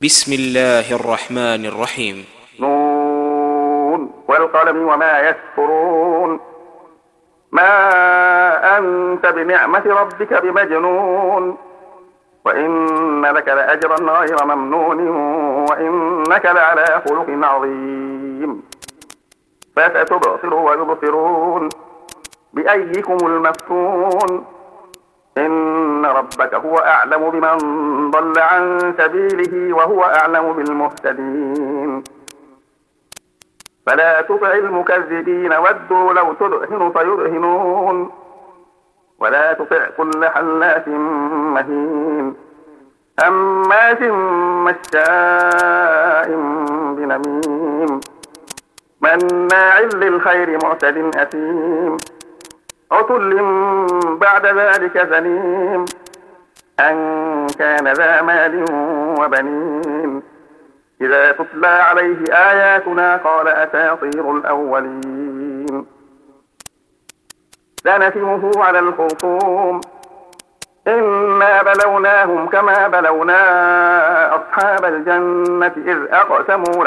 بسم الله الرحمن الرحيم. نون والقلم وما يسطرون. ما أنت بنعمة ربك بمجنون، وإن لك لأجرا غير ممنون، وإنك لعلى خلق عظيم. فستبصر ويبصرون بأيكم المفتون. إن ربك هو أعلم بمن ضل عن سبيله وهو أعلم بالمهتدين. فلا تطع المكذبين ودوا لو تدهن فيدهنون، ولا تطع كل حلاف مهين هماز مشاء بنميم مناع للخير معتد أثيم عتل بعد ذلك زنيم أن كان ذا مال وبنين. إذا تتلى عليه آياتنا قال أساطير الأولين. سنسمه على الخرطوم. إنا بلوناهم كما بلونا أصحاب الجنة إذ أقسموا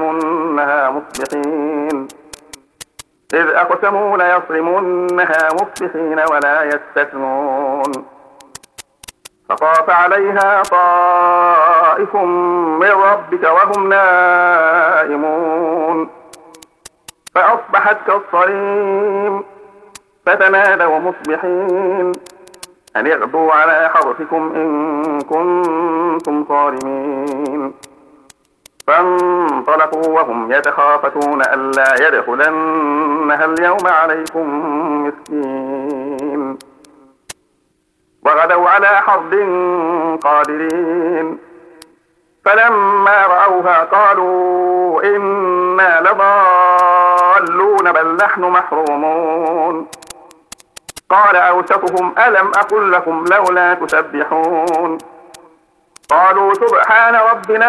ليصرمنها مصبحين ولا يستثنون. فطاف عليها طائف من ربك وهم نائمون، فأصبحت كالصريم. فتنادوا مصبحين أن اغدوا على حرثكم إن كنتم صارمين. فانطلقوا وهم يتخافتون ألا يدخلنها اليوم عليكم مسكين. وغدوا على حرد قادرين. فلما رأوها قالوا إنا لضالون بل نحن محرومون. قال أوسطهم ألم أقل لكم لولا تسبحون. قالوا سبحان ربنا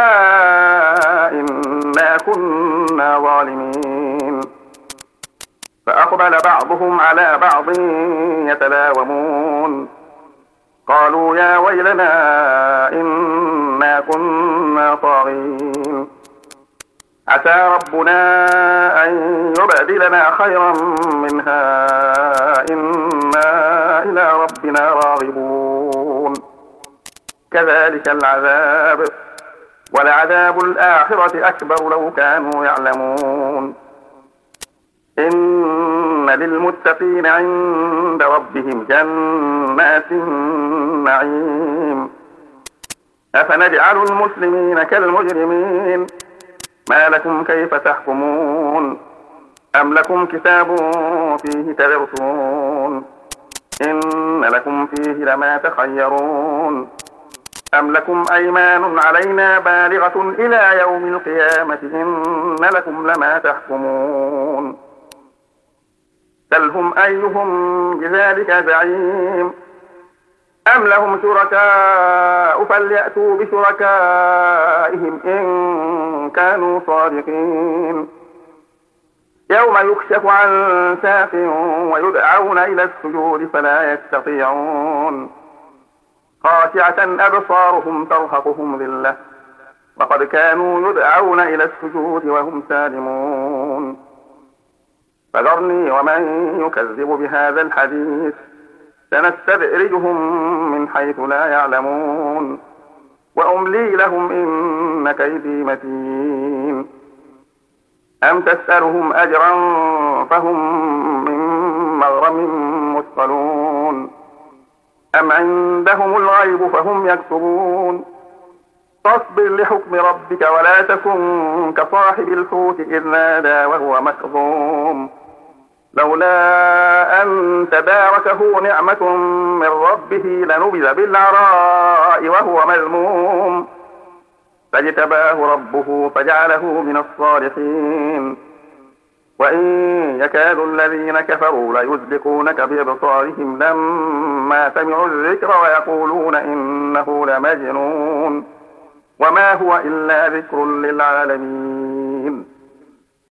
إنا كنا ظالمين. فأقبل بعضهم على بعض يتلاومون. قالوا يا ويلنا إنا كنا طاغين. عسى ربنا أن يبدلنا خيرا منها إنا إلى ربنا راغبون. كذلك العذاب ولعذاب الآخرة أكبر لو كانوا يعلمون. إن للمتقين عند ربهم جنات النعيم. أفنجعل المسلمين كالمجرمين ما لكم كيف تحكمون. أم لكم كتاب فيه تدرسون إن لكم فيه لما تخيرون. أم لكم أيمان علينا بالغة إلى يوم القيامة إن لكم لما تحكمون. سلهم أيهم بذلك زعيم. أم لهم شركاء فليأتوا بشركائهم إن كانوا صادقين. يوم يكشف عن ساق ويدعون إلى السجود فلا يستطيعون. خاشعة أبصارهم ترهقهم ذلة وقد كانوا يدعون إلى السجود وهم سالمون. فذرني ومن يكذب بهذا الحديث سنستدرجهم من حيث لا يعلمون. وأملي لهم إن كيدي متين. أم تسألهم أجرا فهم من مغرم مثقلون. أم عندهم الغيب فهم يكتبون. فاصبر لحكم ربك ولا تكن كصاحب الحوت إذ نادى وهو مكظوم. لولا أن تداركه نعمة من ربه لنبذ بالعراء وهو مذموم. فاجتباه ربه فجعله من الصالحين. وإن يكاد الذين كفروا ليزلقونك بأبصارهم لما سمعوا الذكر ويقولون إنه لمجنون وما هو إلا ذكر للعالمين.